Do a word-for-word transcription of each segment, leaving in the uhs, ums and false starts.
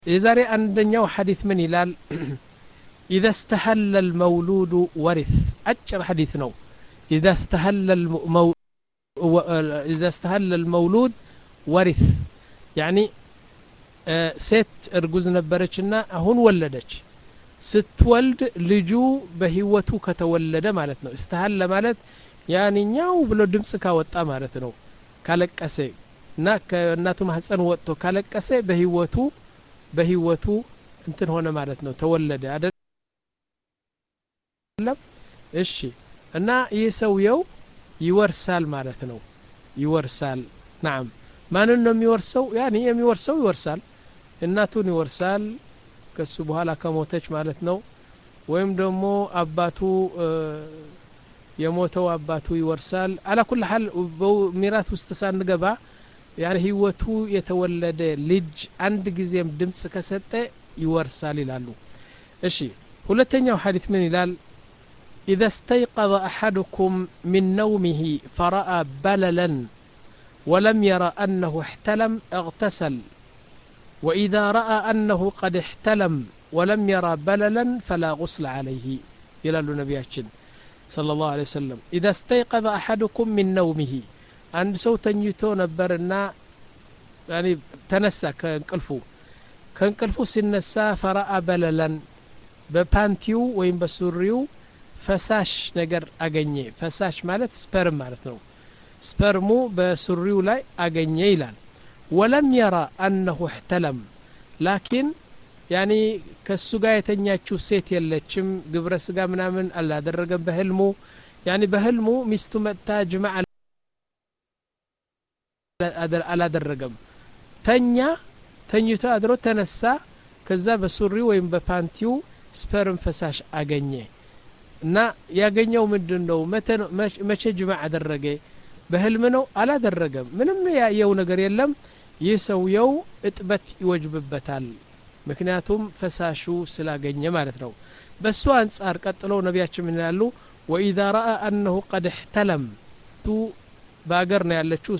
የዛሬ አንደኛው ሐዲስ ምን ይላል? إذا استهل المولود ورث أجر حديث نو إذا استهل المو... إذا استهل المولود ورث يعني آه ست أرجوز نبرتشنا هون ولدش ستولد لجو بهوتو كتولد مالتنا استهل مالت يعني نياو بلو دمسكا وطا مالتنا كالكاسي نا كناتو محصن وطو كالكاسي بهوتو بهوتو انتن هنا مالتنا تولد እሺ እና ይሰውየው ይወርሳል ማለት ነው ይወርሳል نعم ማንን ነው የሚወርሰው ያኒ የሚወርሰው ይወርሳል እናቱን ይወርሳል ከሱ በኋላ ከሞተች ማለት ነው ወይም ደግሞ አባቱ የሞተው አባቱ ይወርሳል على كل حال ሚራስ ውስጥ ሳንገባ ያኒ ህይወቱ የተወለደ ልጅ አንድ ጊዜም ድምጽ ከሰጠ ይወርሳል ይላሉ እሺ ሁለተኛው ሐዲስ ምን ይላል إذا استيقظ أحدكم من نومه فرأى بللا ولم يرى أنه احتلم اغتسل وإذا رأى أنه قد احتلم ولم يرى بللا فلا غسل عليه إلى النبي صلى الله عليه وسلم إذا استيقظ أحدكم من نومه عند صوت نيوتو نبرنا يعني تنسى كنقلفو كنقلفو سنسى فرأى بللا ببانتيو وين بسوريو ፈሳሽ ነገር አገኘ ፈሳሽ ማለት ስፐርም ማለት ነው ስፐርሙ በሱሪው ላይ አገኘ ይላል ወለም يرى انه احتلم لكن يعني ከሱ ጋር የተኛችው ሴት የለችም ግብረ ስጋ ምናምን አላደረገም በህልሙ يعني በህልሙ ሚስቱ መጣ ጅማዕ አላደረገም ተኛ ተኝቶ አድሮ ተነሳ ከዛ በሱሪው ወይም በፓንቲው ስፐርም ፈሳሽ አገኘ እና ያገኘው ምንድነው መቼ ጅማዕ አደረገ በህልም ነው አላደረገም ምንም ያየው ነገር የለም ይሰውየው እጥበት ይወጅብበታል ምክንያቱም ፈሳሹ ስላገኘ ማለት ነው በሱ አንፃር ቀጥለው ነብያችን ምን ይላሉ وإذا رأى أنه قد احتلم تو ባገር ነው ያለችው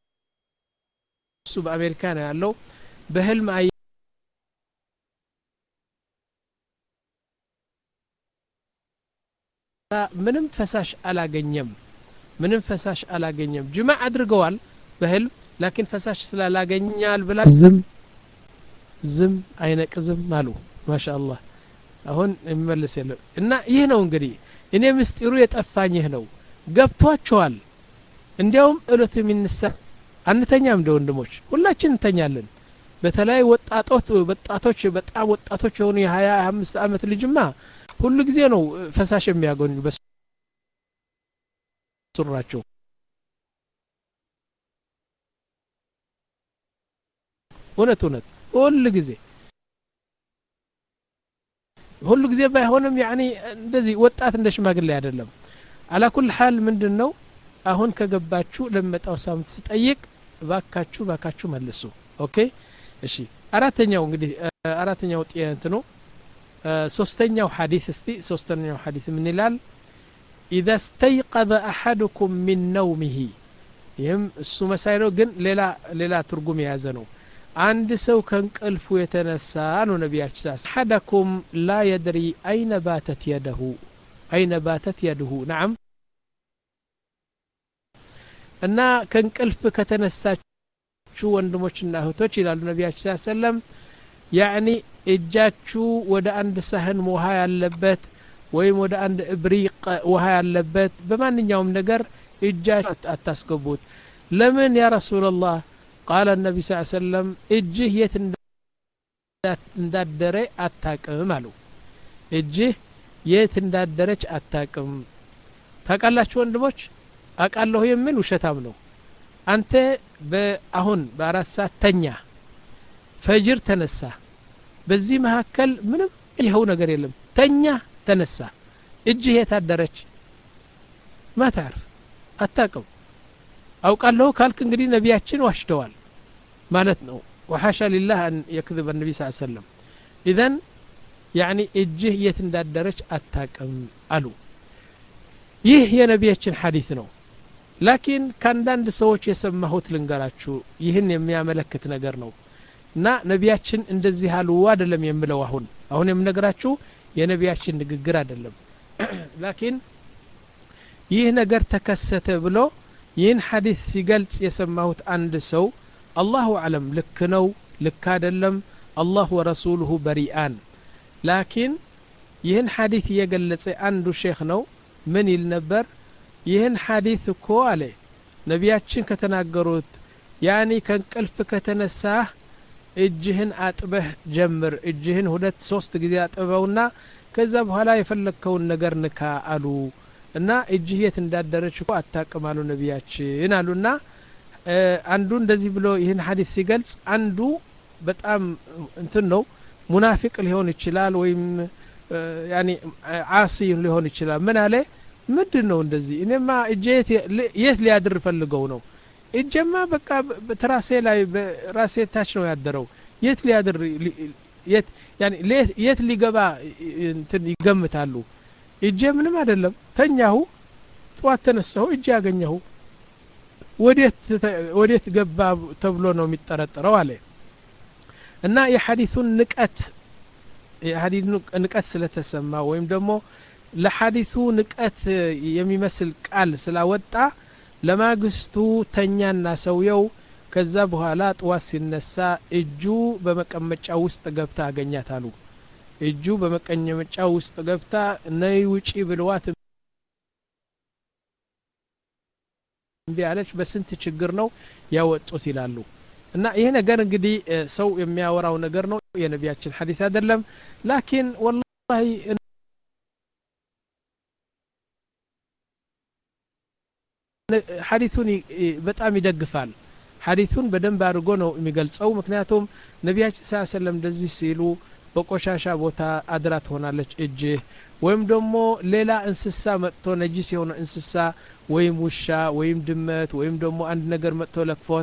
እሱ በአሜሪካ ነው ያለው በህልም ምንም ፈሳሽ አላገኘም ምንም ፈሳሽ አላገኘም ጅማዕ አድርገዋል በህልም لكن ፈሳሽ ስላላገኛል ብላ ዝም ዝም አይነቅዝም አሉ ማሻአላህ አሁን የሚመለስ የለም እና ይሄ ነው እንግዲህ እኔ ምስጢሩ የጠፋኝ ይሄ ነው ገብቷቸዋል እንዲያውም እለቱ የሚነሳ አንተኛም እንደ ወንድሞች ሁላችን እንተኛለን በተለይ ወጣቶች ወጣቶች በጣም ወጣቶች የሆኑ የ20 25 አመት ልጅማ ሁሉ ጊዜ ነው ፈሳሽ የሚያገኙ በሱራቸው ወነት ወነት ሁሉ ጊዜ ሁሉ ጊዜ ባይሆንም يعني እንደዚህ ወጣት እንደ ሽማግሌ አይደለም على كل حال ምንድነው አሁን ከገባችሁ ለመጣው ሳምንት ስጠይቅ ባካችሁ ባካችሁ መልሱ ኦኬ እሺ አራተኛው እንግዲህ አራተኛው ጥያንት ነው ሶስተኛው ሐዲስ እስቲ ሶስተኛው ሐዲስ ምን ይላል اذا استيقظ احدكم من نومه ይህም እሱ መሳይሎ ግን ሌላ ሌላ ትርጉም የያዘ ነው አንድ ሰው ከንቅልፉ የተነሳ ነው ነብያችን احدكم لا يدري اين باتت يده اين باتت يده نعم እና ከንቅልፍ ከተነሳችሁ ወንድሞችና እህቶች ይላሉ ነብያችን ሰለላሁ يعني እጃችሁ ወደ አንድ ሳህን ውሃ ያለበት ወይም ወደ አንድ እብሪቅ ውሃ ያለበት በማንኛውም ነገር እጃችሁ አታስገቡት ለምን ያ ረሱላህ قال النبي صلى الله عليه وسلم እጅህ የት እንዳደረ አታቅም አሉ እጅህ የት እንዳደረች አታቅም ታቃላችሁ ወንድሞች አቃለሁ የሚል ውሸታም ነው አንተ በአሁን በአራት ሰዓት ተኛ ፈጅር ተነሳ በዚህ መሐከል ምንም ይሄው ነገር የለም ተኛ ተነሳ እጅህ የታደረች ማታርፍ አታቀው አውቃለሁ ካልክ እንግዲህ ነብያችን ዋሽተዋል ማለት ነው وحاشا لله ان يكذب النبي صلى الله عليه وسلم اذا يعني እጅህ የት እንዳደረች አታቀም አሉ ይህ የነብያችን ሐዲስ ነው لكن كان داند ሰዎች የሰማሁት ልንገራችሁ ይህን የሚያመለክት ነገር ነው እና ነቢያችን እንደዚህ አሉ አይደለም የምለው አሁን አሁን የምነግራችሁ የነቢያችን ንግግር አይደለም ላኪን ይህ ነገር ተከሰተ ብሎ ይህን ሐዲስ ሲገልጽ የሰማሁት አንድ ሰው አላሁ አለም ልክ ነው ልክ አይደለም አላህ ወረሱሉሁ በሪአን ላኪን ይህን ሐዲስ የገለጸ አንዱ ሼክ ነው ምን ይል ነበር ይህን ሐዲስ እኮ አለ ነቢያችን ከተናገሩት ያኒ ከንቅልፍ ከተነሳህ እጅህን አጥበህ ጀምር እጅህን ሁለት ሶስት ጊዜ አጥበውና ከዛ በኋላ የፈለከውን ነገር ንካ አሉ እና እጅህ የት እንዳደረች እኮ አታቀማሉ ነቢያችን አሉና አንዱ እንደዚህ ብሎ ይህን ሐዲስ ሲገልጽ አንዱ በጣም እንትን ነው ሙናፊቅ ሊሆን ይችላል ወይም ያኒ ዓሲ ሊሆን ይችላል ምን አለ ምንድነው እንደዚህ እኔማ እጄ የት ሊያድር ፈልገው ነው እጀማ በቃ በትራሴ ላይ በራሴ ታች ነው ያደረው የት ሊያድር የት ያኒ የት ሊገባ እንትን ይገምታሉ እጄ ምንም አይደለም ተኛሁ ጧት ተነሳሁ እጄ ያገኘሁ ወዴት ወዴት ገባ ተብሎ ነው የሚጠረጠረው አለ እና የሐዲሱን ንቀት የሐዲሱን ንቀት ስለተሰማ ወይም ደግሞ ለሐዲሱ ንቀት የሚመስል ቃል ስላወጣ ለማግስቱ ተኛና ሰውየው ከዛ በኋላ ጧት ሲነሳ እጁ በመቀመጫ ውስጥ ገብታ አገኛታሉ እጁ በመቀመጫ ውስጥ ገብታ ነይ ውጪ ብለዋት ቢያለች በስንት ችግር ነው ያወጡት ይላሉ እና ይሄ ነገር እንግዲህ ሰው የሚያወራው ነገር ነው የነቢያችን ሐዲስ አይደለም ላኪን ወላሂ ሐዲሱን በጣም ይደግፋል ሐዲሱን በደንብ አድርጎ ነው የሚገልጸው ምክንያቱም ነቢያችን ሰለላሁ ዐለይሂ ወሰለም እንደዚህ ሲሉ በቆሻሻ ቦታ አድራ ትሆናለች እጅ ወይም ደግሞ ሌላ እንስሳ መጥቶ ነጂስ የሆነ እንስሳ ወይም ውሻ ወይም ድመት ወይም ደግሞ አንድ ነገር መጥቶ ለክፎት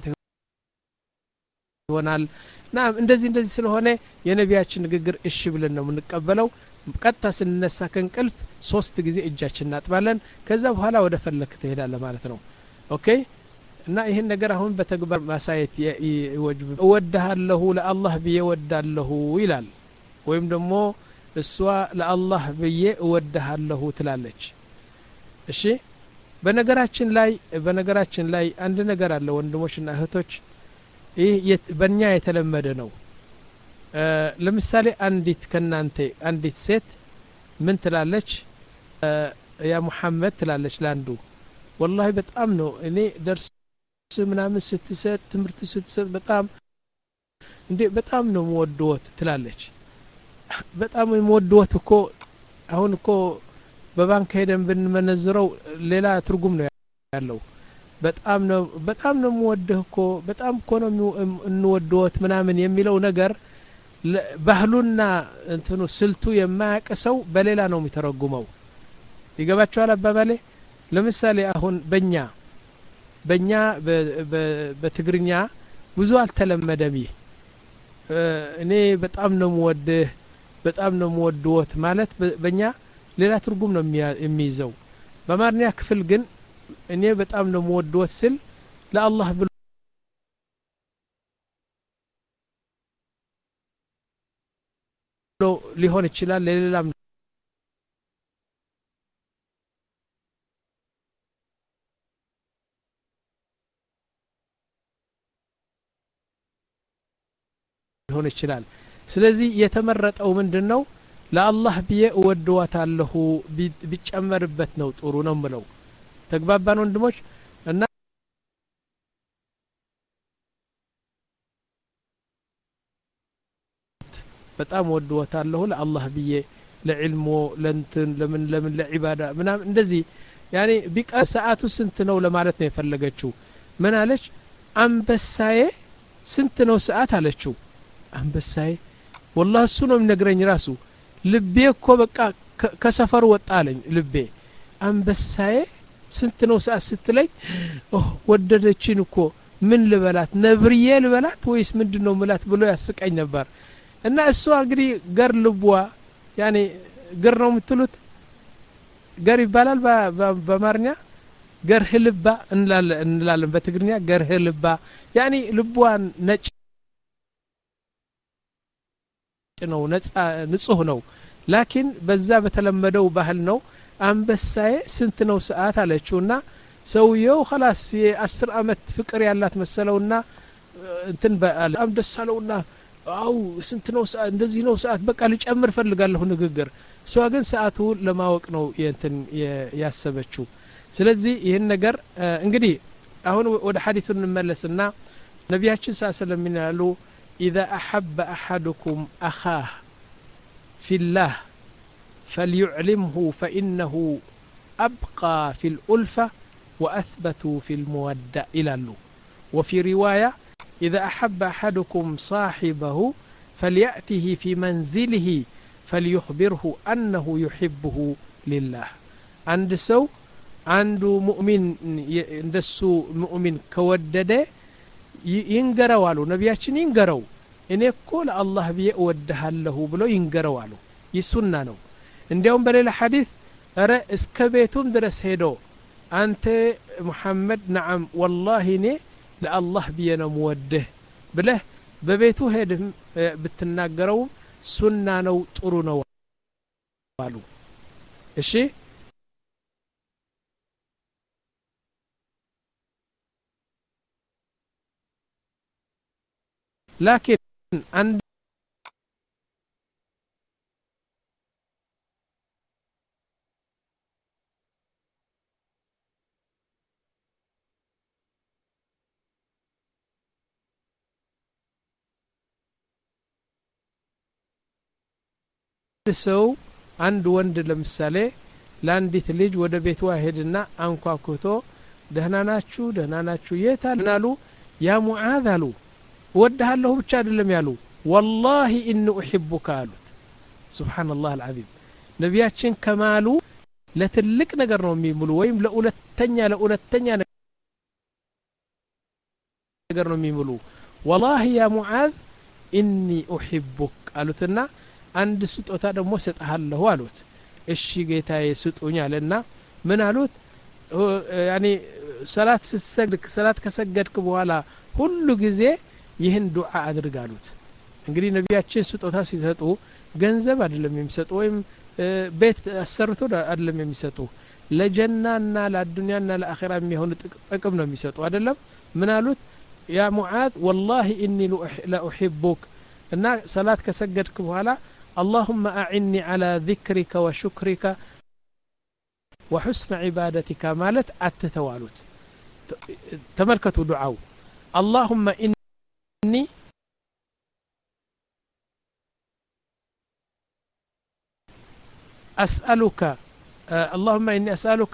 ይሆናል ና እንደዚህ እንደዚህ ስለሆነ የነቢያችን ንግግር እሺ ብለን ነው የምንቀበለው ቀጥታ ስንነሳ ከንቅልፍ ሶስት ጊዜ እጃችንን እናጥባለን ከዛ በኋላ ወደ ፈለክ ትሄዳለህ ማለት ነው ኦኬ እና ይሄን ነገር አሁን በተግባር ማሳየት ይወጅብ እወድሃለሁ ለአላህ ብዬ እወዳለሁ ይላል ወይም ደግሞ እሷ ለአላህ ብዬ እወድሃለሁ ትላለች እሺ በነገራችን ላይ በነገራችን ላይ አንድ ነገር አለ ወንድሞችና እህቶች ይህ በእኛ የተለመደ ነው ለምሳሌ አንዲት ከናንተ አንዲት ሴት ምን ትላለች ያ መሐመድ ትላለች ላንዱ والله በጣም ነው እኔ ደርስ ምናምን ስትሰጥ ትምርት ስትሰጥ በጣም እንዴ በጣም ነው ወዶት ትላለች በጣም ወዶት እኮ አሁን እኮ በባንክ ሄደን ብንመነዝረው ሌላ ትርጉም ነው ያለው በጣም ነው በጣም ነው ወደህ እኮ በጣም እኮ ነው እንወዶት ምናምን የሚለው ነገር ባህሉና እንትኑ ስልቱ የማያቀሰው በሌላ ነው የሚተረጉመው ይገባችኋል አባባሌ ለምሳሌ አሁን በእኛ በእኛ በትግርኛ ብዙ አልተለመደም ይህ እኔ በጣም ነው ወደህ በጣም ነው ወዶት ማለት በእኛ ሌላ ትርጉም ነው የሚይዘው በአማርኛ ክፍል ግን እኔ በጣም ነው ወዶት ስል ለአላህ ብሎ ሊሆን ይችላል ለሌላም ሊሆን ይችላል ስለዚህ የተመረጠው ምንድነው ለአላህ ብዬ እወደዋታለሁ ቢጨመርበት ነው ጥሩ ነው ምለው ተግባባን ወንድሞች እና በጣም ወደዋታለሁ ለአላህ ብዬ ለዕልሙ ለንትን ለምን ለምን ለዒባዳ ምናም እንደዚህ ያኔ ቢቃ ሰዓቱ ስንት ነው ለማለት ነው የፈለገችው ምን አለች አንበሳዬ ስንት ነው ሰዓት አለችው አንበሳዬ والله እሱ ነው የሚነግረኝ ራሱ ልቤ እኮ በቃ ከሰፈር ወጣ አለኝ ልቤ አንበሳዬ ስንት ነው ሰዓት ስትለኝ ወደደችን እኮ ምን ልበላት ነብርዬ ልበላት ወይስ ምንድነው ምላት ብሎ ያስቀኝ ነበር እና እሱ እንግዲህ ገር ልቧ ያኔ ገር ነው የምትሉት ገር ይባላል በአማርኛ ገር ህልባ እንላለን እንላለን በትግርኛ ገር ህልባ ያኔ ልቧን ነጭ ነው ነፃ ንጹህ ነው ላኪን በዛ በተለመደው ባህል ነው አንበሳዬ ስንት ነው ሰዓት አለችውና ሰውየው خلاص የ10 አመት ፍቅር ያላት መሰለውና እንትን በጣም ደሳለውና አው ስንት ነው ሰዓት እንደዚህ ነው ሰዓት በቃ ልጨምር ፈልጋለሁ ንግግር እሷ ግን ሰዓቱ ለማወቅ ነው እንትን ያሰበችው ስለዚህ ይሄን ነገር እንግዲህ አሁን ወደ ሐዲሱ እንመለስና ነብያችን ሰለላሁ ዐለይሂ ያሉ اذا احب احدكم اخاه في الله فليعلمه فانه ابقى في الالفه واثبت في الموده الى وفي روايه اذا احب احدكم صاحبه فليأته في منزله فليخبره انه يحبه لله عند سو አንዱ ሙእሚን እንደሱ ሙእሚን ከወደደ ይንገረው አሉ ነብያችን ይንገረው እኔ እኮ ለአላህ ብዬ እወድሃለሁ ብሎ ይንገረው አሉ ይሱና ነው እንዲያውም በሌላ ሐዲስ አረ እስከ ቤቱም ድረስ ሄዶ አንተ ሙሐመድ ነዓም ወላሂ እኔ ለአላህ ብዬ ነው የምወድህ ብለህ በቤቱ ሄድም ብትናገረው ሱና ነው ጥሩ ነው አሉ እሺ لكن عند ሰው አንድ ወንድ ለምሳሌ ላንዲት ልጅ ወደ ቤቷ ሄድና አንኳኩቶ ደህና ናችሁ ደህና ናችሁ የታልናሉ ያ ሙዓዝ አሉ ወድሃለሁ ብቻ አይደለም ያሉ والله ان احبك አሉት ሱብሃንአላህ አልዓዚም ነብያችን ከማሉ ለትልቅ ነገር ነው የሚምሉ ወይም ለሁለተኛ ለሁለተኛ ነገር ነው የሚምሉ والله يا معاذ اني احبك አሉትና አንድ ስጦታ ደግሞ ሰጣለሁ አሉት እሺ ጌታዬ ስጡኝ አለና ምን አሉት ያኒ ሰላት ስትሰግድ ሰላት ከሰገድክ በኋላ ሁሉ ጊዜ ይህን ዱዓ አድርጋሉት እንግዲህ ነብያችን ስጦታ ሲሰጡ ገንዘብ አይደለም የሚሰጡ ወይም ቤት አሰርቶ አይደለም የሚሰጡ ለጀናና ለዱንያና ለአኺራ የሚሆን ጥቅም ነው የሚሰጡ አይደለም ምን አሉት ያ ሙዓዝ والله اني لا احبك እና ሰላት ከሰገድክ በኋላ اللهم اعني على ذكرك وشكرك وحسن عبادتك ማለት አትተዋሉት ተመልከቱ ዱዓው اللهم إني أسألك آه اللهم إني أسألك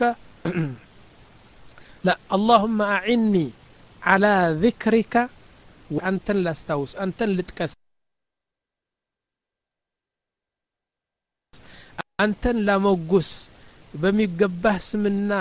لا اللهم أعني على ذكرك وأنت لا استوس أنت اللي تكس أنت لا موجس بميقبه سمنا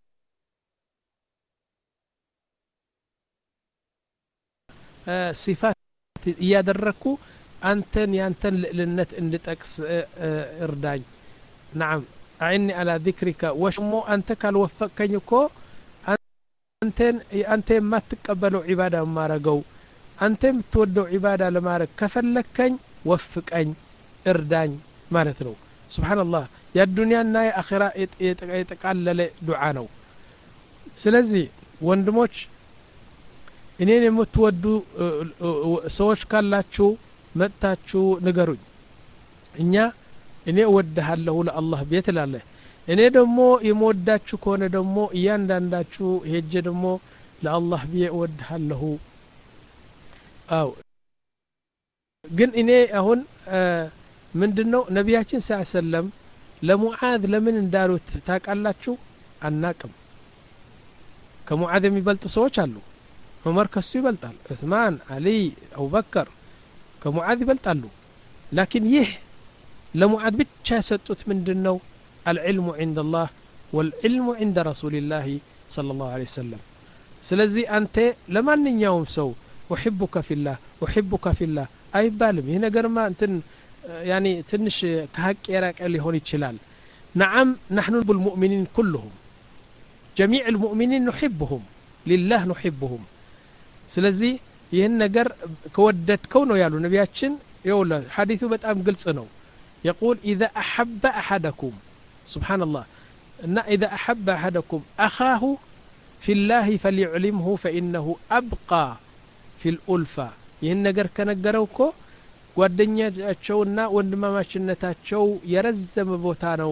آه صفات እያደረኩ አንተን ያንተን ልዕልነት እንድጠቅስ እርዳኝ نعم أعني على ذكرك وشمو أنت ካልወፈቀኝ እኮ አንተን አንተ የማትቀበለው ዒባዳ ማረገው አንተ የምትወደው ዒባዳ ለማረግ ከፈለከኝ ወፍቀኝ እርዳኝ ማለት ነው ሱብሃንአላህ የዱንያና የአኺራ የተቃለለ ዱዓ ነው ስለዚህ ወንድሞች እኔን የምትወዱ ሰዎች ካላችሁ መጣችሁ ንገሩኝ እኛ እኔ እወድሃለሁ ለአላህ ቤት ላለ እኔ ደግሞ የምወዳችሁ ከሆነ ደግሞ እያንዳንዳችሁ ሄጄ ደግሞ ለአላህ ብዬ እወድሃለሁ አው ግን እኔ አሁን ምንድነው ነብያችን ሰለላሁ ለሙዓዝ ለምን እንዳሉት ታቃላችሁ አናቅም ከሙዓዝ የሚበልጡ ሰዎች አሉ عمر كسو يبلطال عثمان علي ابو بكر كمعاذ يبلطالو لكن يه لمعاذ ብቻ ሰጡት ምንድነው العلم عند الله والعلم عند رسول الله صلى الله عليه وسلم ስለዚህ አንተ ለማንኛውም ሰው احبك في الله احبك في الله አይባልም ይሄ ነገርማ እንትን يعني ትንሽ ከሐቅ የራቀ ሊሆን ይችላል نعم نحن المؤمنين كلهم جميع المؤمنين نحبهم لله نحبهم ስለዚህ ይሄን ነገር ከወደድከው ነው ያሉ ነብያችን يقول حديثه بتام قلص ነው يقول إذا أحب أحدكم سبحان الله إن إذا أحب أحدكم أخاه في الله فليعلمه فإنه أبقى في الألفة ይህን ነገር ከነገረው እኮ ጓደኛቸውና ወንድማማችነታቸው የረዘመ ቦታ ነው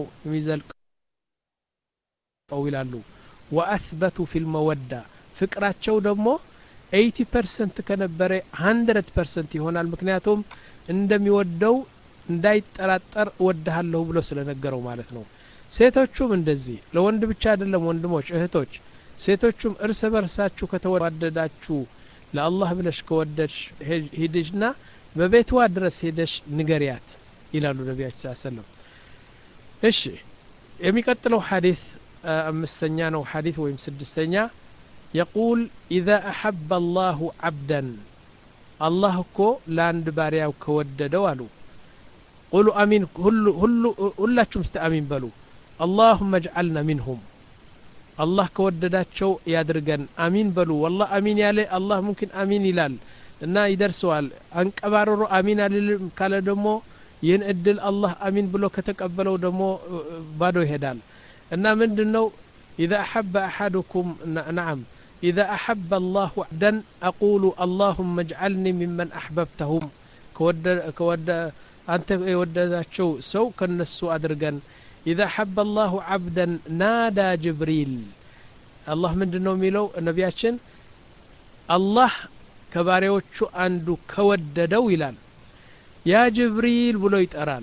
የሚዘልቀው ይላሉ وأثبت في المودة ፍቅራቸው ደግሞ eighty percent ከነበረ one hundred percent ይሆናል ምክንያቱም እንደሚወደው እንዳይጠራጠር ወደሃለሁ ብሎ ስለነገረው ማለት ነው ሴቶቹም እንደዚህ ለወንድ ብቻ አይደለም ወንድሞች እህቶች ሴቶቹም እርስ በርሳችሁ ከተዋደዳችሁ ለአላህ ብለሽ ከወደድሽ ሂድሽና በቤትዋ ድረስ ሄደሽ ንገሪያት ይላሉ ነብያችን ሰለላሁ ዐለይሂ ወሰለም እሺ የሚቀጥለው ሐዲስ አምስተኛ ነው ሐዲስ ወይም ስድስተኛ يقول إذا أحب الله عبدا الله كو لاند بارياو كوددو አሉ قولوا امين كل كل ሁላችሁም استامين በሉ اللهم اجعلنا منهم الله ከወደዳቸው ያድርገን አሚን በሉ والله አሚን ያለ الله ممكن አሚን ይላል እና ይደርሰዋል አንቀባረሩ አሚን አልልም ካለ ደግሞ ይህን እድል الله አሚን ብሎ ከተቀበለው ደግሞ ባዶ ይሄዳል እና ምንድነው اذا احب احدكم نعم إذا أحب الله عبدا أقول اللهم اجعلني ممن أحببتهم كود كود أنت ودداتشو سو كنسو أدرجن إذا أحب الله عبدا نادى جبريل الله من دنو ميلو النبياتشن الله كباريوتشو أندو كوددو إلال يا جبريل بلو يتأرال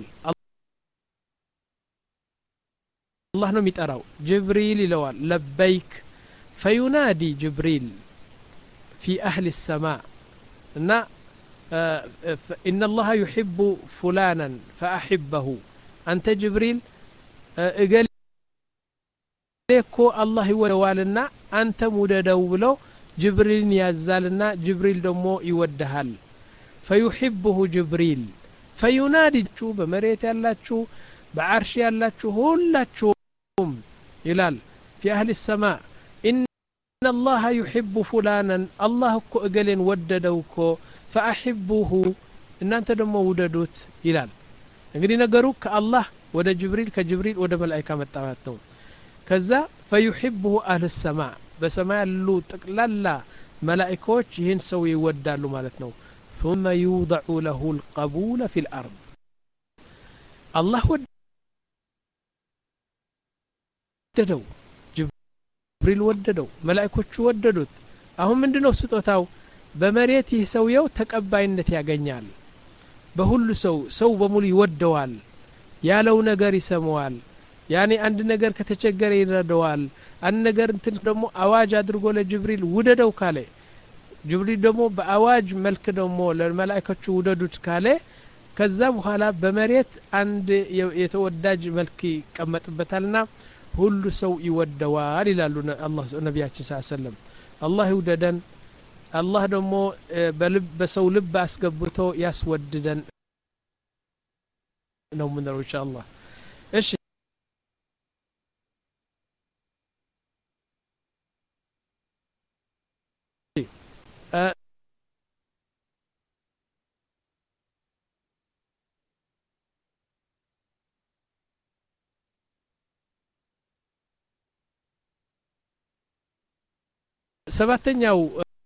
الله نم يتأراو جبريل لوال لبيك فينادي جبريل في أهل السماء إن, إن الله يحب فلانا فأحبه أنت جبريل قال ليكو الله يودوالنا أنت مددولو جبريل يزالنا جبريل دمو يودهال فيحبه جبريل فينادي شو بمريت يالاتشو بعرش يالاتشو هلاتشو يلال في أهل السماء إن الله يحب فلانا الله كو أقلن وددوكو فأحبوه إن أنت دمو وددوت إلال እንግዲህ ነገሩ ከአላህ ወደ ጅብሪል ከጅብሪል ወደ መላእክት መጣማት ከዛ فيحبه أهل السماء በሰማይ ያሉ ጠቅላላ መላእክቶች ይህን ሰው ይወዳሉ ማለት ነው ثم يوضع له القبول في الأرض الله ወደደው ጅብሪል ወደደው መላእክቶቹ ወደዱት አሁን ምንድነው ስጦታው በመሬት ይህ ሰውየው ተቀባይነት ያገኛል በሁሉ ሰው ሰው በሙሉ ይወደዋል ያለው ነገር ይሰማዋል ያኔ አንድ ነገር ከተቸገረ ይረዳዋል አንድ ነገር እንትን ደግሞ አዋጅ አድርጎ ለጅብሪል ውደደው ካለ ጅብሪል ደግሞ በአዋጅ መልክ ደግሞ ለመላእክቶቹ ውደዱት ካለ ከዛ በኋላ በመሬት አንድ የተወዳጅ መልክ ይቀመጥበታልና ሁሉ ሰው ይወደዋል ይላሉ አላህ ነብያችን ሰለላሁ ዐለይሂ ወሰለም አላህ ይወደደን አላህ ደግሞ በልብ በሰው ልብ አስገብቶ ያስወድደን ነው ምንለው ኢንሻአላህ እሺ ሰባተኛው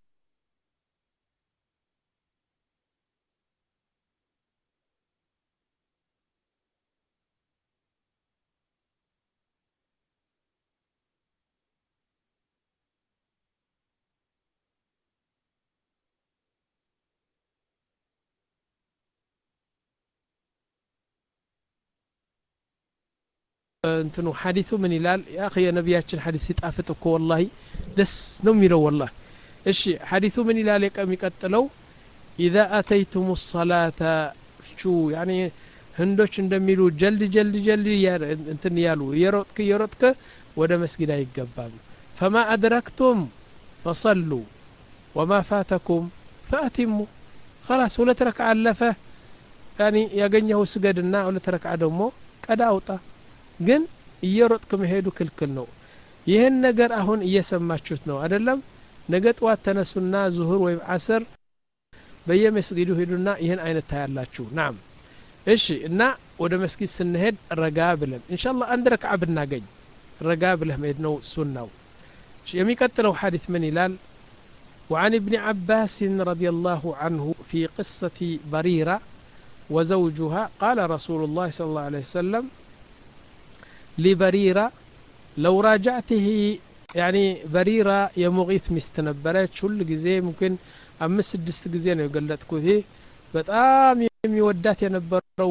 እንትኑ ሐዲሱ ምን ይላል ያ اخي የነብያችን ሐዲስ ሲጣፍጥ እኮ والله ደስ ነው የሚለው والله እሺ ሐዲሱ ምን ይላል የሚቀጥለው اذا اتيتم الصلاه شو يعني ህንዶች እንደሚሉ ጀልድ ጀልድ ጀልድ እንትን ያሉ የሮጥክ የሮጥክ ወደ መስጊድ አይገባም فما ادركتم فصلوا وما فاتكم فاتموا خلاص ሁለት ረክዓ አለፈ يعني ያገኘው ስገድና ሁለት ረክዓ ደግሞ ቀዳ አውጣ ግን እየሮጥክ መሄዱ ክልክል ነው ይሄን ነገር አሁን እየሰማችሁት ነው አይደለም ነገ ጧት ተነሱና ዙሁር ወይም ዓስር በየመስጊዱ ሄዱና ይሄን አይነት ታያላችሁ ናም እሺ እና ወደ መስጊድ ስንሄድ ረጋ ብለን ኢንሻአላህ አንድ ረክዓ ብናገኝ ረጋ ብለን መሄድ ነው ሱናው የሚቀጥለው ሐዲስ ምን ይላል وعن ابن عباس رضي الله عنه في قصة بريرة وزوجها قال رسول الله صلى الله عليه وسلم لبريرة لو راجعته يعني بريرة يمغيث مستنبرات كل ጊዜ ممكن አምስት ስድስት ጊዜ ነው የገለጥኩት ይሄ በጣም የሚወዳት የነበረው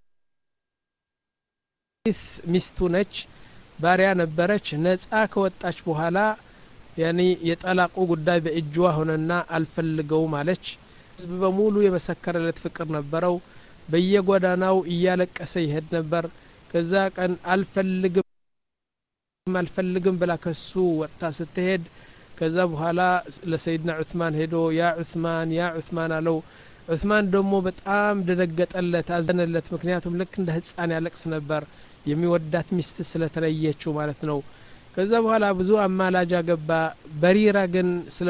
ሙጊት ሚስቱ ነች ባሪያ ነበረች ነፃ ከወጣች በኋላ ያኒ የጠላቁ ጉዳይ በእጅዋ ሆነና አልፈልገው ማለች ህዝብ በሙሉ የመሰከረለት ፍቅር ነበረው በየጎዳናው እያለቀሰ ይሄድ ነበር ከዛ ቀን አልፈልግም አልፈልግም ብላ ከሱ ወጣ ስትሄድ ከዛ በኋላ ለሰይድና ዑስማን ሄዶ ያ ዑስማን ያ ዑስማን አለው ዑስማን ደግሞ በጣም ደነገጠለት አዘነለት ምክንያቱም ልክ እንደ ህፃን ያለቅስ ነበር የሚወዳት ሚስት ስለተለየችው ማለት ነው ከዛ በኋላ ብዙ አማላጃ ገባ በሪራ ግን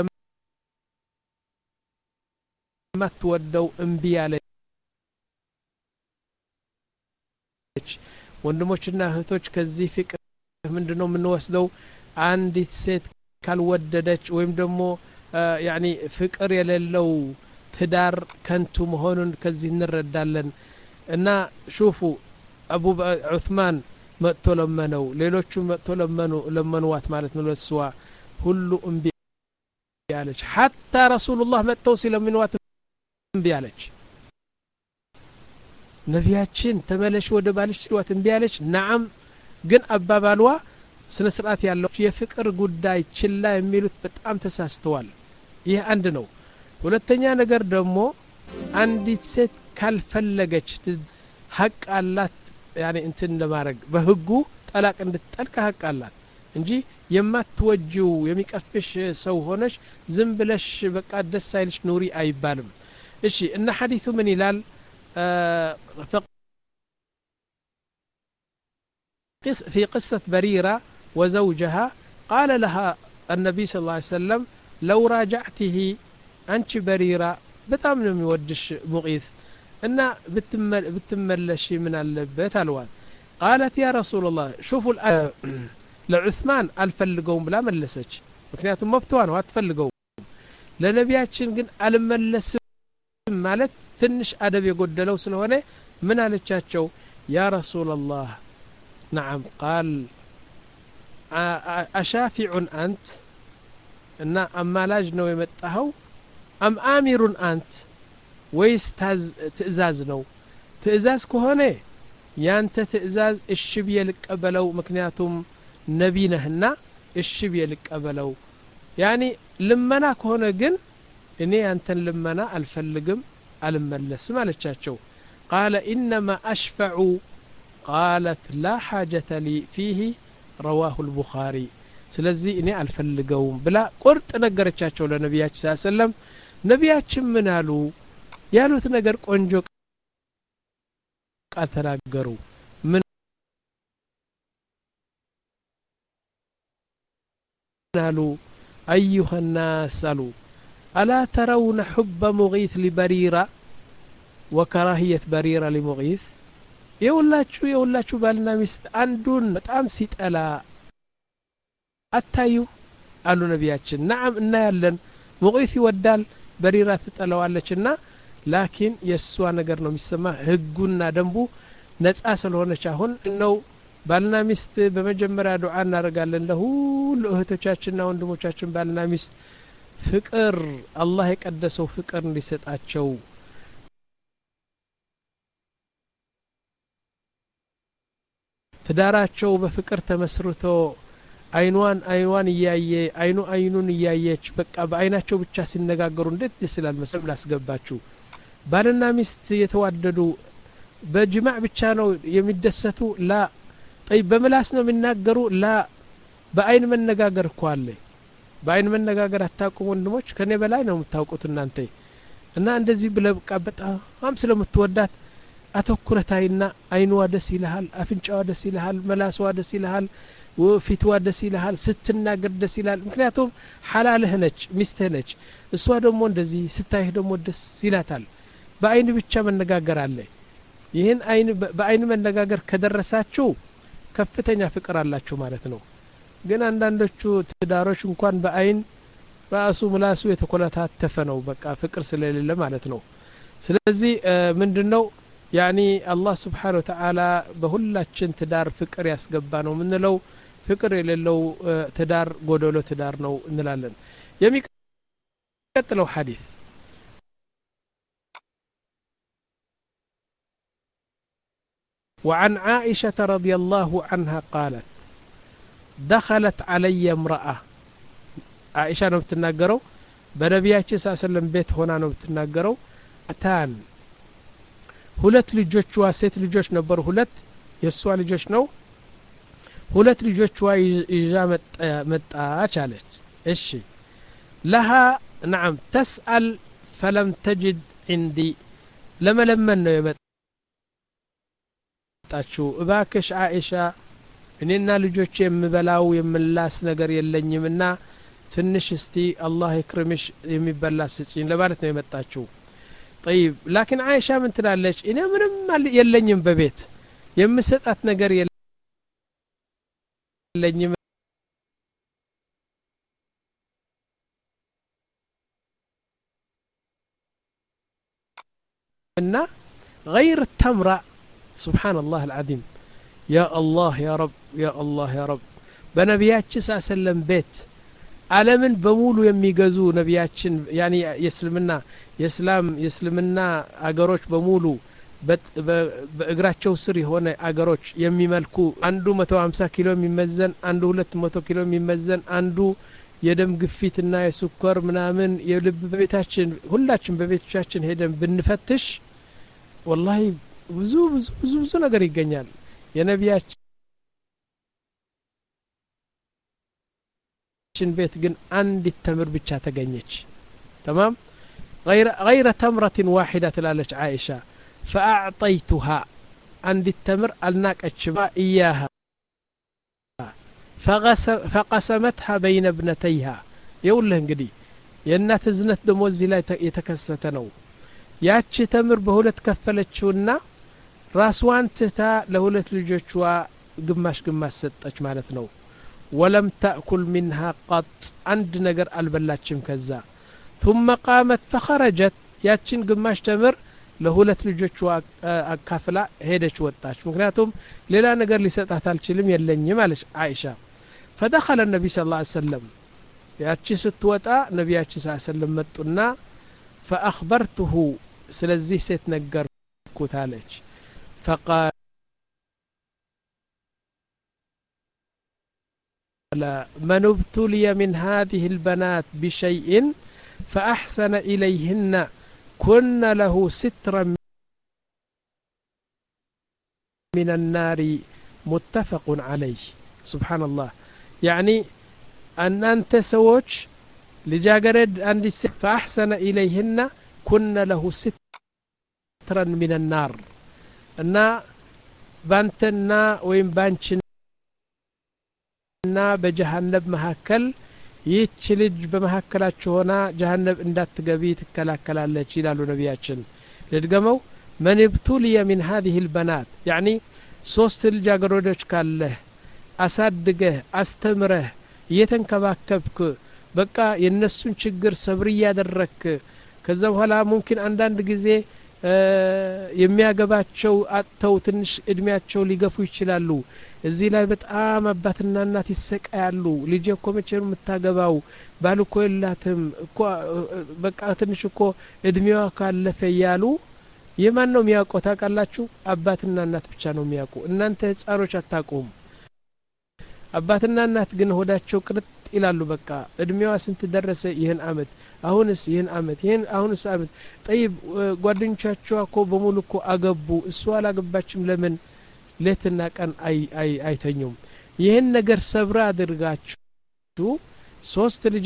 ስለማትወደው እምቢ አለች ወንድሞችና እህቶች ከዚህ ፍቅር ምንድነው የምንወስደው አንዲት ሴት ካልወደደች ወይም ደግሞ ያኒ ፍቅር የሌለው ትዳር ከንቱ መሆኑን ከዚህ እንረዳለን እና ሹፉ አቡ ዑስማን መጥቶ ለመነው ሌሎቹ መጥቶ ለመኑ ለመኑዋት ማለት ነው ለሷ ሁሉ እምቢ ያለች حتى ረሱላህ መጥተው ሲለምኑዋት እምቢ ያለች ነቢያችን ተመለሽ ወደ ባልሽ ሲሏት እምቢ ያለች ነዓም ግን አባባልዋ ስነ ስርዓት ያለው የፍቅር ጉዳይ ችላ የሚሉት በጣም ተሳስተዋል ይሄ አንድ ነው ሁለተኛ ነገር ደግሞ አንዲት ሴት ካልፈለገች ሐቅ አላት ያኔ እንትን ለማድረግ በህጉ ጠላቅ እንድትጠልቅ ሐቅ አላት እንጂ የማትወጂው የሚቀፍሽ ሰው ሆነሽ ዝም ብለሽ በቃ ደስ አይልሽ ኑሪ አይባልም እሺ እና ሐዲሱ ምን ይላል في قصة بريرة وزوجها قال لها النبي صلى الله عليه وسلم لو راجعته أنت بريرة بتام يودش مغيث إن بتمل بتملشي من البيت الوان قالت يا رسول الله شوفوا الآن لعثمان الفلقوم بلا ملسج مكنياتهم مفتوان واتفلقوم لنبياتشن قن الملس مالت تنش أدب يقول لو سلهونه من الاتشاتشو يا رسول الله نعم قال أشافع أنت إن أما لاجنو يمتهو أم آمر أنت ويس تأزاز نو تأزاز كهونه يانت تأزاز الشبية لك أبلو مكنياتهم نبينهنا الشبية لك أبلو يعني لمنا كهونه جن إني أنت لمنا الفلقم الملس ما لتشاتشو قال إنما أشفع قالت لا حاجة لي فيه رواه البخاري سلزي إني الفلقوم بلا قرط نقرتشاتشو لنبياتش صلى الله عليه وسلم نبياتش منالو يالو تنقر قنجو قال تنقروا من منالو أيها الناس سألوا ألا ترون حب مغيث لبريرة وكراهية بريرة لمغيث يولاچو يولاچو بالنا مست عندون بتام سيطلا አታዩ አሉ ነብያችን نعم እና ያለን ሙቂስ ይወዳል በሪራ ተጠለዋለችና ላኪን የሷ ነገር ነው የሚሰማ ህጉና ደንቡ ነፃ ስለሆነች አሁን ነው ባልና ሚስት በመጀመሪያ ዱዓ እናደርጋለን ለሁሉ እህቶቻችንና ወንድሞቻችን ባልና ሚስት ፍቅር አላህ የቀደሰው ፍቅር እንዲሰጣቸው ትዳራቸው በፍቅር ተመስርቶ አይኗን አይኗን ይያየ አይኑ አይኑን ይያየች በቃ በአይናቸው ብቻ ሲነጋገሩ እንዴት ደስ ይላል መሰል ላስገባችሁ ባልና ሚስት የተዋደዱ በጅማዕ ብቻ ነው የሚደሰቱ ላ طيب በምላስ ነው የሚናገሩ ላ በአይን መነጋገር እኮ አለ በአይን መነጋገር አታውቁም ወንድሞች ከኔ በላይ ነው የምታውቁት እናንተ እና እንደዚህ ብለህ በቃ በጣም ስለምትወዳት አተኩረታይና አይኗ ደስ ይልሃል አፍንጫዋ ደስ ይልሃል መላስዋ ደስ ይልሃል ወፊትዋ ደስ ይልሃል ስትናገር ደስ ይላል ምክንያቱም ሐላልህ ነች ሚስትህ ነች እሷ ደግሞ እንደዚህ ስታይህ ደግሞ ደስ ይላታል በአይን ብቻ መነጋገር አለ ይሄን አይን በአይን መነጋገር ከደረሳችሁ ከፍተኛ ፍቅር አላችሁ ማለት ነው ግን አንዳንዶቹ ትዳሮች እንኳን በአይን ራሱ ምላሱ የተኮለታተፈ ነው በቃ ፍቅር ስለሌለ ማለት ነው ስለዚህ ምንድነው ያኒ አላህ Subhanahu Wa Ta'ala በሁላችን ትዳር ፍቅር ያስገባ ነው ምንለው ፍቅር የሌለው ትዳር ጎዶሎ ትዳር ነው እንላለን የሚቀጥለው ሐዲስ وعن عائشة رضي الله عنها قالت دخلت علي امرأة عائشة ነው بتناገረው በነቢያችን ሰለላሁ ዐለይሂ ወሰለም ቤት ሆና ነው بتناገረው አታን ሁለት ልጆችዋ ሴት ልጆች ነበሩ ሁለት የሷ ልጆች ነው ሁለት ልጆችዋ ይዛ መጣች አለች እሺ لها نعم تسأل فلم تجد عندي لما لمن ነው የመጣችው እባክሽ አይሻ እኔና ልጆቼ የምበላው የምላስ ነገር የለኝምና ትንሽ እስቲ አላህ ይክርምሽ የሚበላ ስጪኝ ለማለት ነው የመጣችው طيب لكن عائشة من تلالش إنه منم يلنيم ببيت يمسطات ነገር የለኝም እና غير التمرة سبحان الله العظيم يا الله يا رب يا الله يا رب በነቢያችን ሰለላሁ ዐለይሂ ወሰለም ቤት ዓለምን በሙሉ የሚገዙ ነቢያችን ያኒ የእስልምና የእስላም የእስልምና አገሮች በሙሉ በእግራቸው ስር የሆነ አገሮች የሚመልኩ አንዱ መቶ ሃምሳ ኪሎ የሚመዘን አንዱ ሁለት መቶ ኪሎ የሚመዘን አንዱ የደም ግፊትና የስኳር ምናምን የልብ በቤታችን ሁላችን በቤቶቻችን ሄደን ብንፈትሽ والله ብዙ ብዙ ብዙ ብዙ ነገር ይገኛል የነቢያችን ቤት ግን አንድ ተምር ብቻ ተገኘች تمام غير غير تمرة واحدة تلالش عائشة فأعطيتها عند التمر الناقشبا إياها فقسمتها بين ابنتيها يقول له انقدي የእናት ዝነት ደሞ እዚህ ላይ የተከሰተ ነው ያቺ ተምር በሁለት ከፈለችውና ራስዋን ትታ ለሁለት ልጆቿ ግማሽ ግማሽ ሰጠች ማለት ነው ولم تأكل منها قط عند نجر البلاتشم كذا ثم قامت فخرجت ያቺን ግማሽ ተምር ለሁለት ልጆቿ አካፍላ ሄደች ወጣች ምክንያቱም ሌላ ነገር ሊሰጣት አልችልም የለኝም አለች አይሻ فدخل النبي صلى الله عليه وسلم ያቺ ስትወጣ ነብያችን ሰለላሁ ዐለይሂ ወሰለም መጡና فأخبرته ስለዚህ ሴት ነገርኩት አለች فقال من ابتلي من هذه البنات بشيء فأحسن إليهن كن له سترا من النار متفق عليه سبحان الله يعني أن أنت سووش لجاجرد عند الست فأحسن إليهن كن له سترا من النار أن بانتنا وين بانشنا بجهنم مهكل ይህች ልጅ በመሐከላቸው ሆና ጀሃነም እንዳትገቢ ትከላከላለች ይላሉ ነብያችን ለድገመው من ابتلي من هذه البنات يعني ሶስት ልጃገረዶች ካለ አሳድገህ አስተምረህ እየተንከባከብክ በቃ የነሱን ችግር ሰብር ያደረክ ከዛ በኋላ ሙምኪን አንዳንድ ጊዜ የሚያገባቸው አጥተው ትንሽ እድሜያቸው ሊገፉ ይችላሉ እዚህ ላይ በጣም አባትና እናት ይሰቃያሉ ልጅ እኮ መቼ ነው የምታገባው ባልኮ የላትም እኮ በቃ ትንሽ እኮ እድሜዋ ካለፈ ያሉ የማን ነው የሚያውቀው ታውቃላችሁ አባትና እናት ብቻ ነው የሚያውቁ እናንተ ህፃኖች አታውቁም አባትና እናት ግን ሆዳቸው ቅርጥ ይላሉ በቃ እድሜዋ ስንት ደረሰ ይሄን አመት አሁንስ ይሄን አመት ይሄን አሁንስ አመት طيب ጓደኞቻቸው እኮ በሙሉ እኮ አገቡ እሷ አላገባችም ለምን ሌትና ቀን አይ አይ አይተኙም ይሄን ነገር ሰብራ አድርጋችሁ ሶስት ልጅ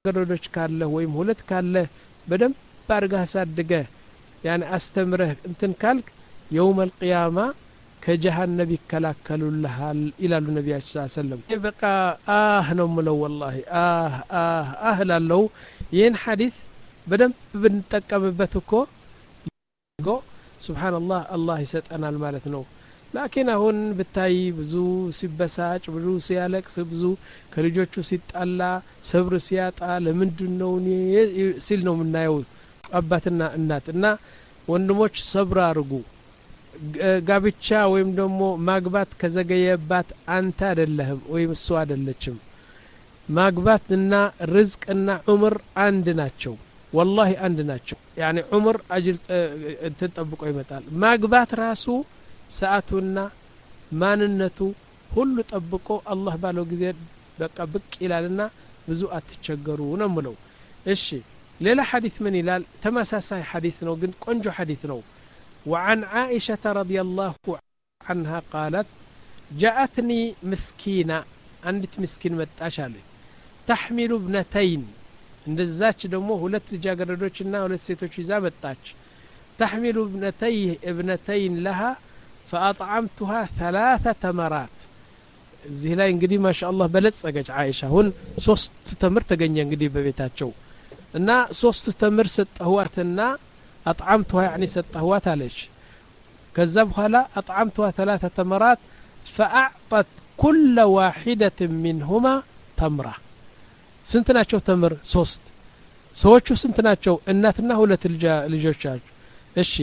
ገረዶች ካለ ወይም ሁለት ካለ በደም ባርጋህ ሳድገህ يعني አስተምረህ እንትን ካልክ يوم القيامة ከጀሃነም ይከላከሉልሃል ይላሉ ነብያችን ሰለላሁ ዐለይሂ ወሰለም በቃ አህ ነው ምለው والله አህ አህ አህ ላለው ይህን ሐዲስ በደም ብንጠቀምበት እኮ ጎ ሱብሃንአላህ አላህ ይሰጠናል ማለት ነው ላኪን አሁን ብታይ ብዙ ሲበሳጭ ብዙ ሲያለቅስ ብዙ ከልጆቹ ሲጣላ ሰብር ሲያጣ ለምንድነው ሲል ነው የምናየው አባትና እናት እና ወንድሞች ሰብር አርጉ ጋብቻ ወይም ደግሞ ማግባት ከዘገየባት አንተ አይደለህም ወይም እሱ አይደለችም ማግባትና ርዝቅና ዑምር አንድ ናቸው والله አንድ ናቸው يعني ዑምር አጅል ተጠብቆ ይመጣል ማግባት ራሱ ሰዓቱና ማንነቱ ሁሉ ጠብቆ አላህ ባለው ጊዜ በቃ ብቅ ይላልና ብዙ አትቸገሩ ነው ምለው እሺ ሌላ ሐዲስ ምን ይላል ተመሳሳይ ሐዲስ ነው ግን ቆንጆ ሐዲስ ነው وعن عائشة رضي الله عنها قالت جاءتني مسكينة عندت مسكين متاشالي تحمل ابنتين እንደዛች ደግሞ ሁለት ልጃገረዶችና ሁለት ሴቶች ይዛ መጣች تحمل ابنتي ابنتين لها فأطعمتها ثلاث تمرات እዚህ ላይ እንግዲህ ማሻአላህ በለጸገች አይሻ ሁን ሶስት ተምር ተገኘ እንግዲህ በቤታቸው እና ሶስት ተምር ሰጠዋትና أطعمتها يعني ستهوات عليش كذب هلا أطعمتها ثلاثة تمرات فأعطت كل واحدة منهما تمرة سنتنا شو تمر صوست سوتشو سنتنا شو الناتنا ولا تلجا لجوشاج الشي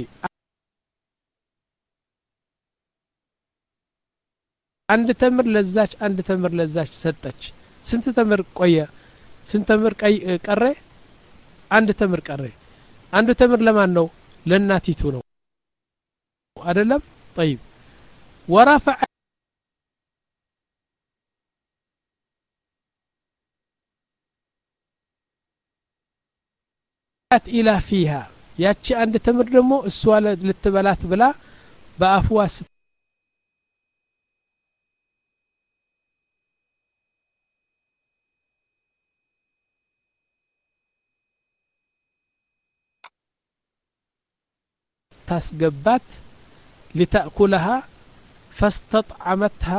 عند تمر لزاج عند تمر لزاج ستج سنت تمر قوية سنت تمر قي قري عند تمر قري አንዱ ተምር ለማን ነው ለናቲቱ ነው አይደለም طيب ورفع الى فيها ያቺ አንድ ተምር ደግሞ እሷ ልትበላት ብላ በአፍዋ تاسقبات لتأكلها فاستطعمتها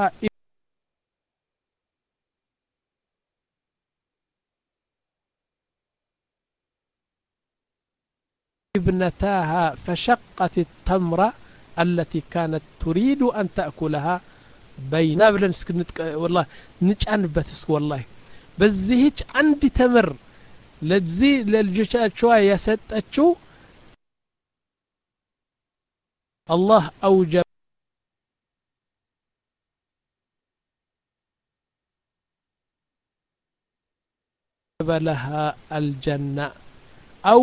ابنتاها فشقت التمرة التي كانت تريد أن تأكلها بين بلن سكنت والله نجان بتس والله بزهج عندي تمر لتزي للجشات شوية ستأتشو الله أوجب لها الجنة أو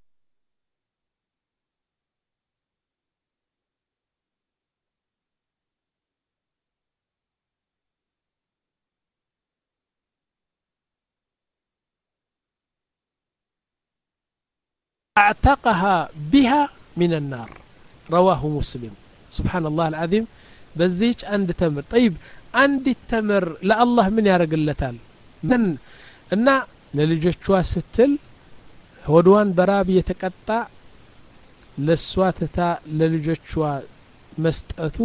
اعتقها بها من النار رواه مسلم سبحان الله العظيم بزيج عند تمر طيب عند التمر لا الله من يرجلتال من እና ለልጆቿ ስትል ሆድዋን በራብ የተቀጣ ለሷተታ ለልጆቿ መስጠቱ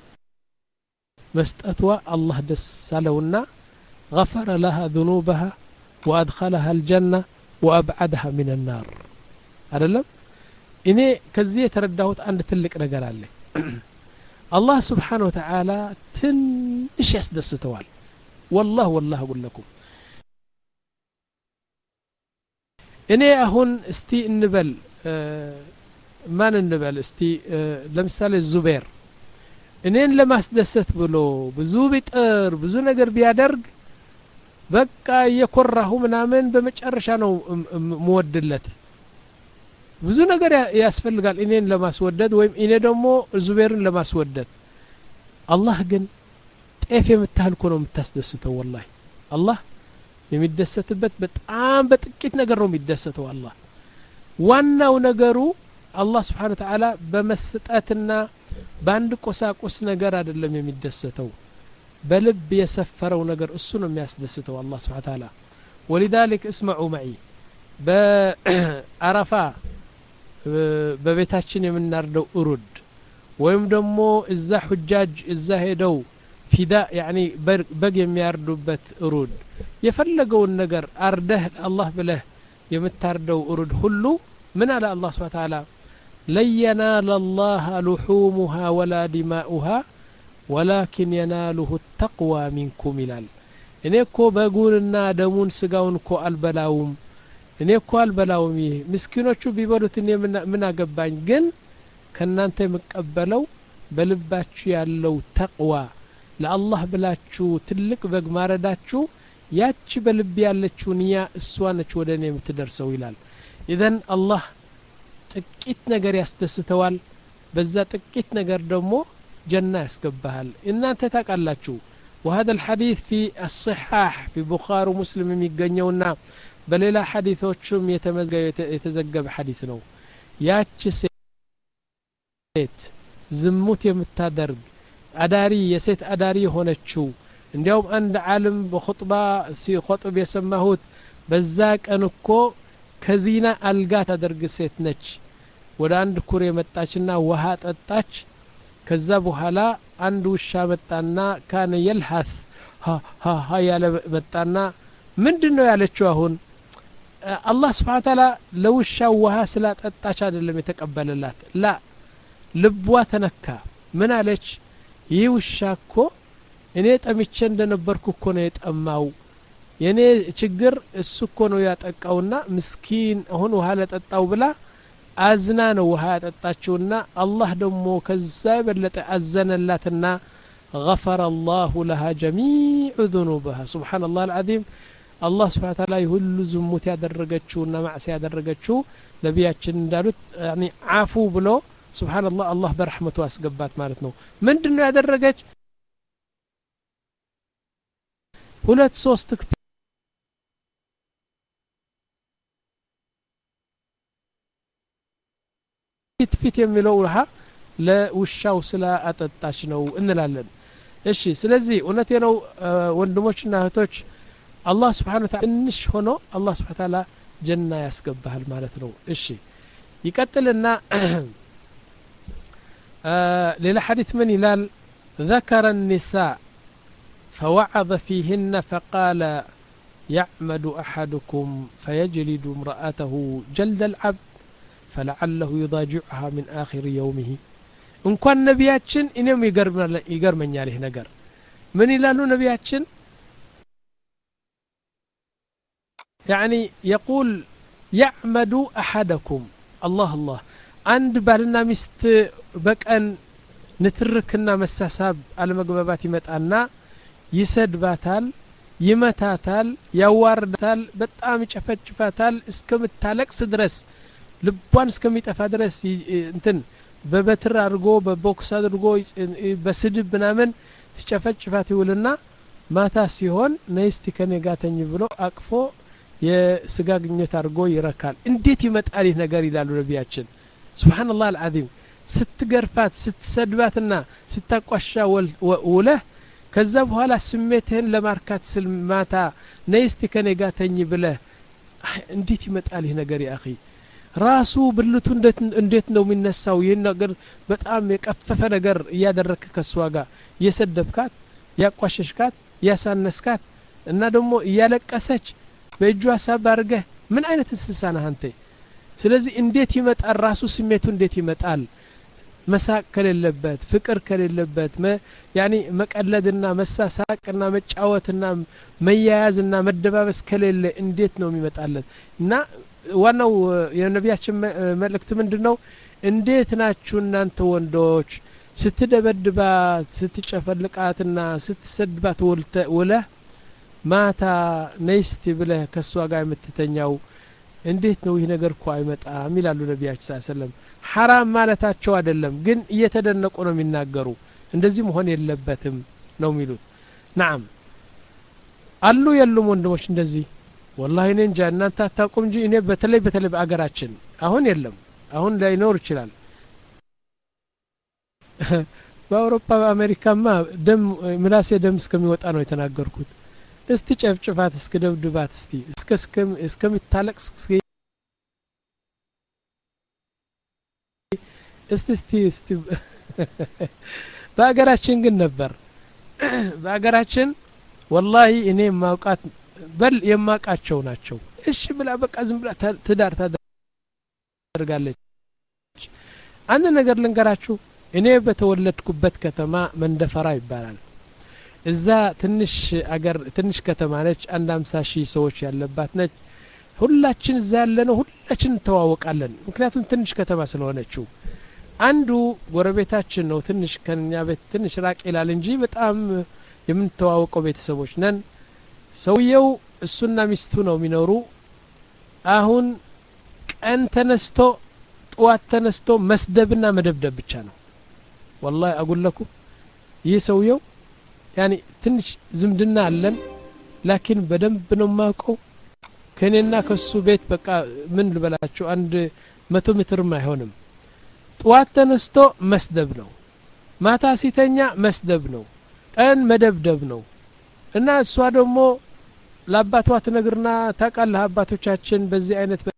መስጠቷ አላህ ደስ አለውና غفر لها ذنوبها وادخلها الجنة وابعدها من النار አይደለም እኔ ከዚህ የተረዳሁት አንድ ትልቅ ነገር አለ አላህ Subhanahu Wa Ta'ala ትንሽ ያስደስተዋል والله والله اقول لكم እኔ አሁን እስቲ እንበል ማን እንበል እስቲ ለምሳሌ ዙበይር እኔን ለማስደሰት ብሎ ብዙ ቢጥር ብዙ ነገር ቢያደርግ በቃ የኮራሁ ምናምን በመጨረሻ ነው መወድለት ብዙ ነገር ያስፈልጋል እኔን ለማስወደድ ወይም እኔ ደግሞ ዙበይርን ለማስወደድ አላህ ግን ጤፍ የምታህል እኮ ነው የምታስደስተው والله አላህ የሚደሰትበት በጣም በጥቂት ነገር ነው የሚደሰተው አላህ ዋናው ነገሩ አላህ Subhanahu Wa Ta'ala በመስጠትና በአንድ ቆሳቁስ ነገር አይደለም የሚደሰተው በልብ የሰፈረው ነገር እሱ ነው የሚያስደስተው አላህ Subhanahu Wa Ta'ala ولذلك اسمعوا معي በአረፋ በቤታችን የምናርደው እሩድ ወይም ደግሞ እዛ ሁጃጅ እዛ ሄደው ፊዳ ያኒ በግ የሚያርዱበት እሩድ የፈለገውን ነገር አርደህ አላህ ብለህ የምታርደው እሩድ ሁሉ ምን አለ አላህ Subhanahu Wa Ta'ala لن ينال الله لحومها ولا دماؤها ولكن يناله التقوى منكم ይላል እኔ እኮ በጉንና ደሙን ስጋውን እኮ አልበላውም እኔ እኮ አልበላውም ይሄ ምስኪኖቹ ቢበሉት እኔ ምን አገባኝ ግን ከናንተ የምቀበለው በልባችሁ ያለው ተቅዋ ለአላህ ብላችሁ ትልቅ በግ ማረዳችሁ ያቺ በልብ ያለችው ንያ እሷ ነች ወደኔ የምትደርሰው ይላል ኢዘን አላህ ጥቂት ነገር ያስደስተዋል በዛ ጥቂት ነገር ደግሞ ጀና ያስገባሃል እናንተ ታቃላችሁ وهذا الحديث في الصحاح في بخاري ومسلم የሚገኘውና በሌላ ሐዲሶችም የተዘገበ ሐዲስ ነው ያቺ ሴት ዝሙት የምታደርግ አዳሪ የሴት አዳሪ ሆነችው እንዲያውም አንድ ዓለም በኹጥባ ሲኹጥብ የሰማሁት በዛ ቀን እኮ ከዚና አልጋ ታደርግ ሴት ነች ወደ አንድ ኩሬ መጣችና ውሃ ጠጣች ከዛ በኋላ አንድ ውሻ መጣና ካነ يلحث ها ها ها ያለ መጣና ምንድነው ያለችው አሁን አላህ Subhanahu Wa Ta'ala ለውሻው ውሃ ስላጠጣች አይደለም የተቀበለላት ላ ልቧ ተነካ ምን አለች ይህ ውሻ እኮ እኔ ጠምቼ እንደነበርኩ እኮ ነው የጠማው የኔ ችግር እሱ እኮ ነው ያጠቃውና ምስኪን አሁን ውሃ ለጠጣው ብላ አዝና ነው ውሃ ያጠጣችውና አላህ ደግሞ ከዛ በለጠ አዘነላትና غفر الله لها جميع ذنوبها سبحان الله العظيم الله سبحانه وتعالى ሁሉ ዝሙት ያደረገችውና ማዕሲያ ያደረገችው ነብያችን እንዳሉት ያኒ አፉ ብሎ سبحان الله الله برحمته አስገባት ማለት ነው ምንድነው ያደረገች ሁለት ሶስት ፊት ፊት የሚለው ውሃ ለውሻው ስላ አጠጣች ነው እንላለን እሺ ስለዚህ እውነቴ ነው ወንድሞችና እህቶች አላህ Subhanahu Wa Ta'ala እንሽ ሆኖ አላህ Subhanahu Wa Ta'ala ጀና ያስገባል ማለት ነው እሺ ይቀጥልና ሌላ ሐዲስ ምን ይላል ذكر النساء فوعظ فيهن فقال يعمد أحدكم فيجلد امرأته جلد العبد فلعله يضاجعها من آخر يومه እንኳን ነቢያችን እኔም ይገርመኛል ይሄ ነገር ምን ይላሉ ነቢያችን يعني يقول يعمد أحدكم الله الله عند بالنا مست بقن نتركنا مساساب على مغببات يمطانا يسدباتال يمتاتال ያዋርዳታል በጣም ይጨፈጭፋታል እስከምታለቅስ ድረስ ልቧን እስከሚጠፋ ድረስ እንትን በበትር አድርጎ በቦክስ አድርጎ በስድብ ምናምን ሲጨፈጭፋት ይውልና ማታ ሲሆን ነይስቲ ከነጋተኝ ብሎ አቅፎ የስጋ ግንኙነት አድርጎ ይረካል እንዴት ይመጣል ይህ ነገር ይላሉ ነቢያችን ሱብሃንአላህ አልዓዚም ስትገርፋት ስትሰድባትና ስታቋሻ ወለህ ከዛ በኋላ ስሜትህን ለማርካት ስልማታ ነይስቲ ከነጋተኝ ብለህ እንዴት ይመጣል ይህ ነገር ያ اخي ራሱ ብልቱ እንዴት እንዴት ነው የሚነሳው ይሄን ነገር በጣም የቀፈፈ ነገር ያደረከ ከሷጋ የሰደብካት ያቋሸሽካት ያሳነስካት እና ደግሞ ያለቀሰች በእጁ ሐሳብ አርገህ ምን አይነት እንስሳ ነህ አንተ ስለዚህ እንዴት ይመጣል ራሱ ስሜቱ እንዴት ይመጣል መሳቅ ከሌለበት ፍቅር ከሌለበት ያኒ መቀለድና መሳሳቅና መጫወትና መያያዝና መደባበስ ከሌለ እንዴት ነው የሚመጣለት እና ዋናው የነቢያችን መልእክት ምንድነው እንዴት ናችሁ እናንተ ወንዶች ስትደበድባት ስትጨፈልቃትና ስትሰድባት ወለህ ማታ ነይስቲ ብለህ ከሷ ጋር የምትተኛው እንዴት ነው ይህ ነገር እኮ አይመጣም ይላሉ ነቢያችን ሰለላሁ ዐለይሂ ወሰለም حرام ማለታቸው አይደለም ግን እየተደነቁ ነው የሚናገሩ እንደዚህ መሆን የለበትም ነው የሚሉት نعم አሉ የሉም ወንድሞች እንደዚህ والله እኔ እንጃ እናንተ አታውቁም እንጂ እኔ በተለይ በተለይ በአገራችን አሁን የለም አሁን ላይኖር ይችላል በአውሮፓ በአሜሪካማ ደም ምላሴ ደም እስከሚወጣ ነው የተናገርኩት እስቲ ጨፍጭፋት እስከ ደብድባት እስቲ እስከ እስከ እስከምታለቅስ እስቲ እስቲ እስቲ በአገራችን ግን ነበር በአገራችን ወላሂ እኔ ማውቃት በል የማቃቸው ናቸው እሺ ብላ በቃ ዝም ብላ ትዳር ታደርጋለች አንድ ነገር ልንገራችሁ እኔ በተወለድኩበት ከተማ መንደፈራ ይባላል እዛ ትንሽ አገር ትንሽ ከተማ ነች አንድ ሃምሳ ሺህ ሰዎች ያለባት ነች ሁላችን እዛ ያለነው ሁላችን ተዋወቃለን ምክንያቱም ትንሽ ከተማ ስለሆነችው አንዱ ጎረቤታችን ነው ትንሽ ከኛ ቤት ትንሽ ራቅ ይላል እንጂ በጣም የምንተዋወቀው ቤተሰቦች ነን ሰውየው እሱና ሚስቱ ነው የሚኖሩ አሁን ቀን ተነስቶ ጧት ተነስቶ መስደብና መደብደብ ብቻ ነው والله اقول لكم ይህ ሰውየው ያኒ ትንሽ ዝምድና አለን ላኪን በደንብ ነው ማውቀው ከኔና ከሱ ቤት በቃ ምን ልበላችሁ አንድ መቶ ሜትር አይሆንም ጧት ተነስቶ መስደብ ነው ማታ ሲተኛ መስደብ ነው ቀን መደብደብ ነው እና እሷ ደግሞ ለአባቷ ትነግርና ታቃለህ አባቶቻችን በዚህ አይነት